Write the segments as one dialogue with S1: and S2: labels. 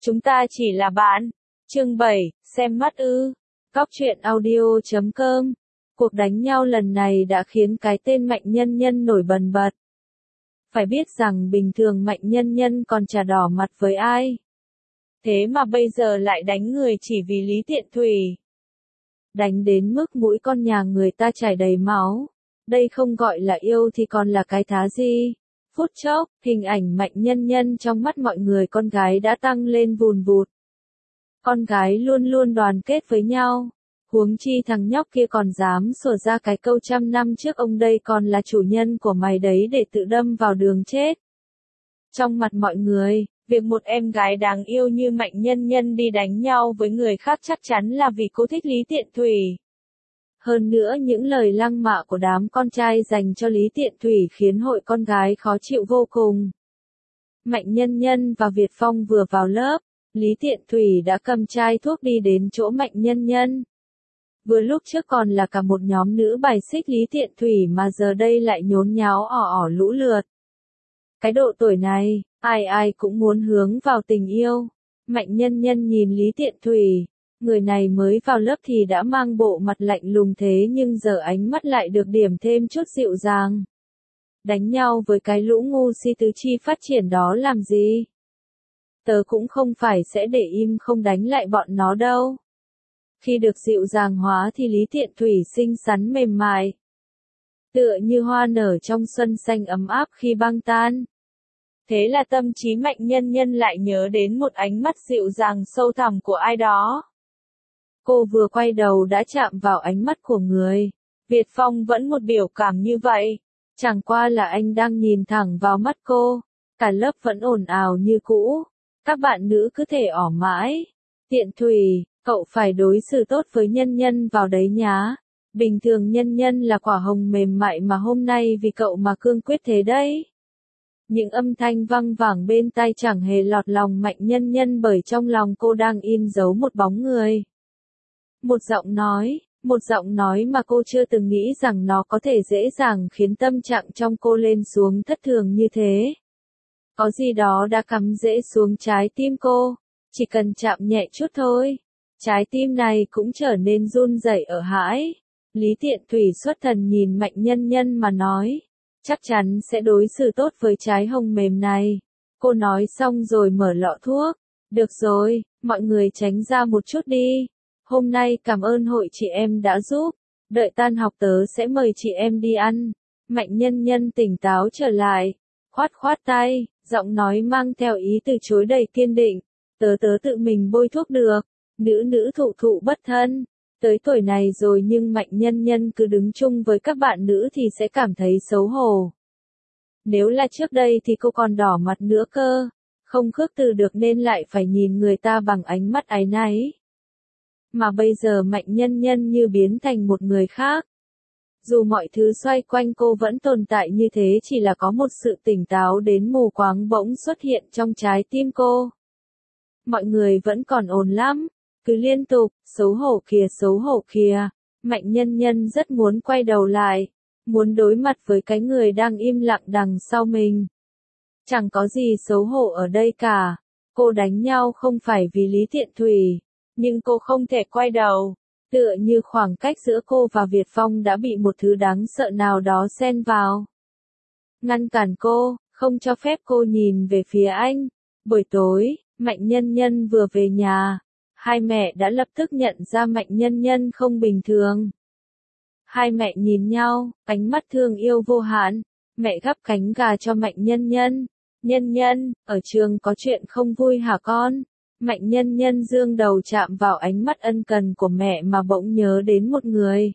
S1: Chúng ta chỉ là bạn. Chương 7, xem mắt ư. Cóc truyện audio.com. Cuộc đánh nhau lần này đã khiến cái tên Mạnh Nhân Nhân nổi bần bật. Phải biết rằng bình thường Mạnh Nhân Nhân còn chả đỏ mặt với ai. Thế mà bây giờ lại đánh người chỉ vì Lý Tiện Thủy. Đánh đến mức mũi con nhà người ta chảy đầy máu. Đây không gọi là yêu thì còn là cái thá gì. Phút chốc, hình ảnh Mạnh Nhân Nhân trong mắt mọi người con gái đã tăng lên vùn vụt. Con gái luôn luôn đoàn kết với nhau. Huống chi thằng nhóc kia còn dám sủa ra cái câu 100 năm trước ông đây còn là chủ nhân của mày đấy để tự đâm vào đường chết. Trong mặt mọi người, việc một em gái đáng yêu như Mạnh Nhân Nhân đi đánh nhau với người khác chắc chắn là vì cô thích Lý Tiện Thủy. Hơn nữa những lời lăng mạ của đám con trai dành cho Lý Tiện Thủy khiến hội con gái khó chịu vô cùng. Mạnh Nhân Nhân và Việt Phong vừa vào lớp, Lý Tiện Thủy đã cầm chai thuốc đi đến chỗ Mạnh Nhân Nhân. Vừa lúc trước còn là cả một nhóm nữ bài xích Lý Tiện Thủy mà giờ đây lại nhốn nháo ỏ lũ lượt. Cái độ tuổi này, ai ai cũng muốn hướng vào tình yêu. Mạnh Nhân Nhân nhìn Lý Tiện Thủy, người này mới vào lớp thì đã mang bộ mặt lạnh lùng thế nhưng giờ ánh mắt lại được điểm thêm chút dịu dàng. Đánh nhau với cái lũ ngu si tứ chi phát triển đó làm gì? Tớ cũng không phải sẽ để im không đánh lại bọn nó đâu. Khi được dịu dàng hóa thì Lý Tiện Thủy xinh xắn mềm mại. Tựa như hoa nở trong xuân xanh ấm áp khi băng tan. Thế là tâm trí Mạnh Nhân Nhân lại nhớ đến một ánh mắt dịu dàng sâu thẳm của ai đó. Cô vừa quay đầu đã chạm vào ánh mắt của người. Việt Phong vẫn một biểu cảm như vậy. Chẳng qua là anh đang nhìn thẳng vào mắt cô. Cả lớp vẫn ồn ào như cũ. Các bạn nữ cứ thể ỏm mãi. Tiện Thủy, cậu phải đối xử tốt với Nhân Nhân vào đấy nhá. Bình thường Nhân Nhân là quả hồng mềm mại mà hôm nay vì cậu mà cương quyết thế đấy. Những âm thanh văng vẳng bên tai chẳng hề lọt lòng Mạnh Nhân Nhân bởi trong lòng cô đang in dấu một bóng người. Một giọng nói mà cô chưa từng nghĩ rằng nó có thể dễ dàng khiến tâm trạng trong cô lên xuống thất thường như thế. Có gì đó đã cắm rễ xuống trái tim cô, chỉ cần chạm nhẹ chút thôi. Trái tim này cũng trở nên run rẩy ở hãi. Lý Tiện Thủy xuất thần nhìn Mạnh Nhân Nhân mà nói, chắc chắn sẽ đối xử tốt với trái hồng mềm này. Cô nói xong rồi mở lọ thuốc. Được rồi, mọi người tránh ra một chút đi. Hôm nay cảm ơn hội chị em đã giúp. Đợi tan học tớ sẽ mời chị em đi ăn. Mạnh Nhân Nhân tỉnh táo trở lại. Khoát khoát tay, giọng nói mang theo ý từ chối đầy kiên định. Tớ tự mình bôi thuốc được. Nữ thụ bất thân. Tới tuổi này rồi nhưng Mạnh Nhân Nhân cứ đứng chung với các bạn nữ thì sẽ cảm thấy xấu hổ. Nếu là trước đây thì cô còn đỏ mặt nữa cơ. Không khước từ được nên lại phải nhìn người ta bằng ánh mắt áy náy. Mà bây giờ Mạnh Nhân Nhân như biến thành một người khác. Dù mọi thứ xoay quanh cô vẫn tồn tại như thế chỉ là có một sự tỉnh táo đến mù quáng bỗng xuất hiện trong trái tim cô. Mọi người vẫn còn ồn lắm. Cứ liên tục, xấu hổ kìa. Mạnh Nhân Nhân rất muốn quay đầu lại. Muốn đối mặt với cái người đang im lặng đằng sau mình. Chẳng có gì xấu hổ ở đây cả. Cô đánh nhau không phải vì Lý Tiện Thủy. Nhưng cô không thể quay đầu. Tựa như khoảng cách giữa cô và Việt Phong đã bị một thứ đáng sợ nào đó xen vào. Ngăn cản cô, không cho phép cô nhìn về phía anh. Buổi tối, Mạnh Nhân Nhân vừa về nhà. Hai mẹ đã lập tức nhận ra Mạnh Nhân Nhân không bình thường. Hai mẹ nhìn nhau, ánh mắt thương yêu vô hạn. Mẹ gắp cánh gà cho Mạnh Nhân Nhân. Nhân Nhân, ở trường có chuyện không vui hả con? Mạnh Nhân Nhân dương đầu chạm vào ánh mắt ân cần của mẹ mà bỗng nhớ đến một người.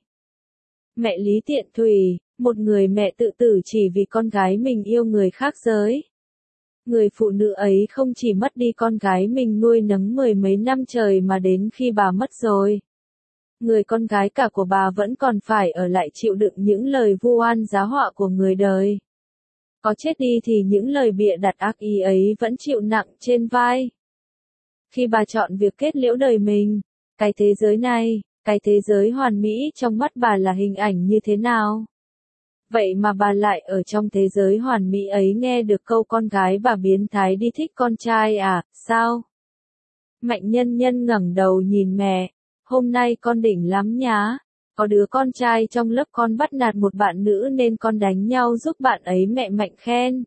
S1: Mẹ Lý Tiện Thủy, một người mẹ tự tử chỉ vì con gái mình yêu người khác giới. Người phụ nữ ấy không chỉ mất đi con gái mình nuôi nấng 10 mấy năm trời mà đến khi bà mất rồi. Người con gái cả của bà vẫn còn phải ở lại chịu đựng những lời vu oan giá họa của người đời. Có chết đi thì những lời bịa đặt ác ý ấy vẫn chịu nặng trên vai. Khi bà chọn việc kết liễu đời mình, cái thế giới này, cái thế giới hoàn mỹ trong mắt bà là hình ảnh như thế nào? Vậy mà bà lại ở trong thế giới hoàn mỹ ấy nghe được câu con gái bà biến thái đi thích con trai à, sao? Mạnh Nhân Nhân ngẩng đầu nhìn mẹ, hôm nay con đỉnh lắm nhá, có đứa con trai trong lớp con bắt nạt một bạn nữ nên con đánh nhau giúp bạn ấy, mẹ Mạnh khen.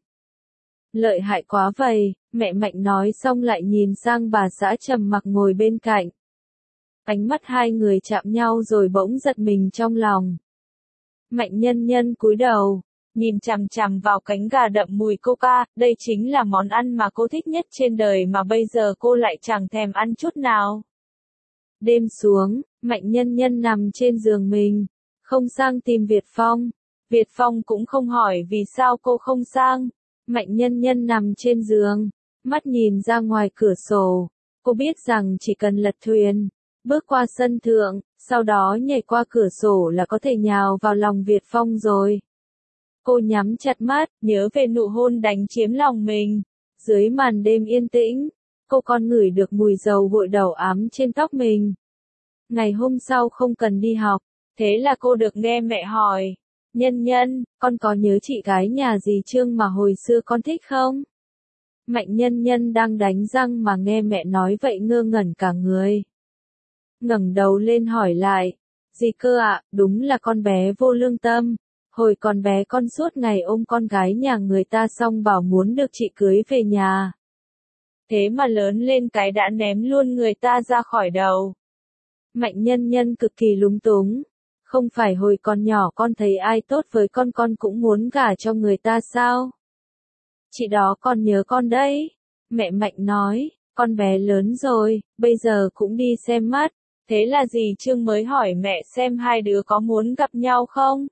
S1: Lợi hại quá vậy, mẹ Mạnh nói xong lại nhìn sang bà xã trầm mặc ngồi bên cạnh. Ánh mắt hai người chạm nhau rồi bỗng giật mình trong lòng. Mạnh Nhân Nhân cúi đầu, nhìn chằm chằm vào cánh gà đậm mùi coca, đây chính là món ăn mà cô thích nhất trên đời mà bây giờ cô lại chẳng thèm ăn chút nào. Đêm xuống, Mạnh Nhân Nhân nằm trên giường mình, không sang tìm Việt Phong. Việt Phong cũng không hỏi vì sao cô không sang. Mạnh Nhân Nhân nằm trên giường, mắt nhìn ra ngoài cửa sổ. Cô biết rằng chỉ cần lật thuyền, bước qua sân thượng, sau đó nhảy qua cửa sổ là có thể nhào vào lòng Việt Phong rồi. Cô nhắm chặt mắt, nhớ về nụ hôn đánh chiếm lòng mình. Dưới màn đêm yên tĩnh, cô còn ngửi được mùi dầu gội đầu ấm trên tóc mình. Ngày hôm sau không cần đi học, thế là cô được nghe mẹ hỏi, Nhân Nhân, con có nhớ chị gái nhà dì Trương mà hồi xưa con thích không? Mạnh Nhân Nhân đang đánh răng mà nghe mẹ nói vậy ngơ ngẩn cả người. Ngẩng đầu lên hỏi lại, gì cơ ạ, đúng là con bé vô lương tâm. Hồi còn bé con suốt ngày ôm con gái nhà người ta xong bảo muốn được chị cưới về nhà. Thế mà lớn lên cái đã ném luôn người ta ra khỏi đầu. Mạnh Nhân Nhân cực kỳ lúng túng. Không phải hồi còn nhỏ con thấy ai tốt với con cũng muốn gả cho người ta sao? Chị đó còn nhớ con đấy. Mẹ Mạnh nói, con bé lớn rồi, bây giờ cũng đi xem mắt. Thế là dì Trương mới hỏi mẹ xem hai đứa có muốn gặp nhau không?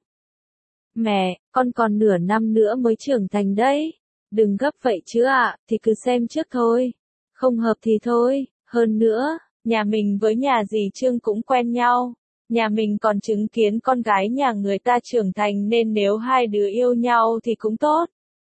S1: Mẹ, con còn nửa năm nữa mới trưởng thành đấy. Đừng gấp vậy chứ ạ, thì cứ xem trước thôi. Không hợp thì thôi, hơn nữa, nhà mình với nhà dì Trương cũng quen nhau. Nhà mình còn chứng kiến con gái nhà người ta trưởng thành nên nếu hai đứa yêu nhau thì cũng tốt.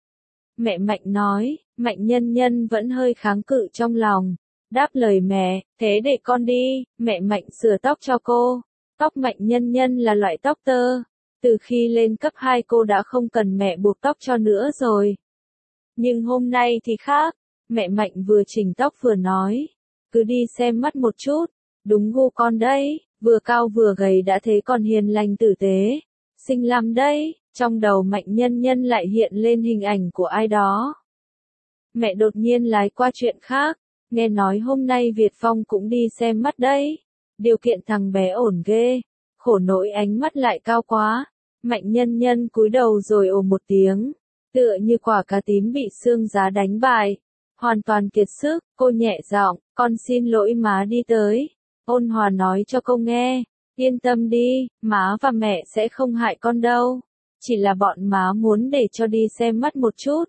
S1: Mẹ Mạnh nói, Mạnh Nhân Nhân vẫn hơi kháng cự trong lòng. Đáp lời mẹ, thế để con đi, mẹ Mạnh sửa tóc cho cô. Tóc Mạnh Nhân Nhân là loại tóc tơ. Từ khi lên cấp 2 cô đã không cần mẹ buộc tóc cho nữa rồi. Nhưng hôm nay thì khác, mẹ Mạnh vừa chỉnh tóc vừa nói, cứ đi xem mắt một chút, đúng gu con đấy, vừa cao vừa gầy đã thế còn hiền lành tử tế, xinh lắm đấy, trong đầu Mạnh Nhân Nhân lại hiện lên hình ảnh của ai đó. Mẹ đột nhiên lái qua chuyện khác, nghe nói hôm nay Việt Phong cũng đi xem mắt đấy, điều kiện thằng bé ổn ghê, khổ nỗi ánh mắt lại cao quá. Mạnh Nhân Nhân cúi đầu rồi ồ một tiếng, tựa như quả cá tím bị sương giá đánh bại, hoàn toàn kiệt sức, cô nhẹ giọng, con xin lỗi má đi tới. Ôn hòa nói cho cô nghe, yên tâm đi, má và mẹ sẽ không hại con đâu, chỉ là bọn má muốn để cho đi xem mắt một chút.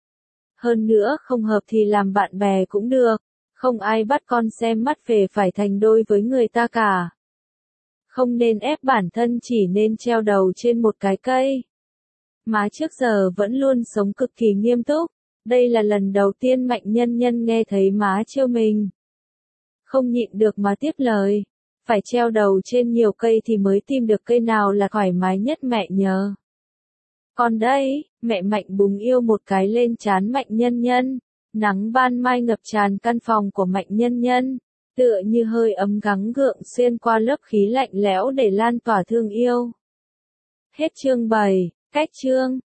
S1: Hơn nữa không hợp thì làm bạn bè cũng được, không ai bắt con xem mắt về phải thành đôi với người ta cả. Không nên ép bản thân, chỉ nên treo đầu trên một cái cây. Má trước giờ vẫn luôn sống cực kỳ nghiêm túc, đây là lần đầu tiên Mạnh Nhân Nhân nghe thấy má trêu mình. Không nhịn được mà tiếp lời, phải treo đầu trên nhiều cây thì mới tìm được cây nào là thoải mái nhất mẹ nhờ. Còn đây, mẹ Mạnh búng yêu một cái lên trán Mạnh Nhân Nhân, nắng ban mai ngập tràn căn phòng của Mạnh Nhân Nhân. Tựa như hơi ấm gắng gượng xuyên qua lớp khí lạnh lẽo để lan tỏa thương yêu. Hết chương 7, cách chương.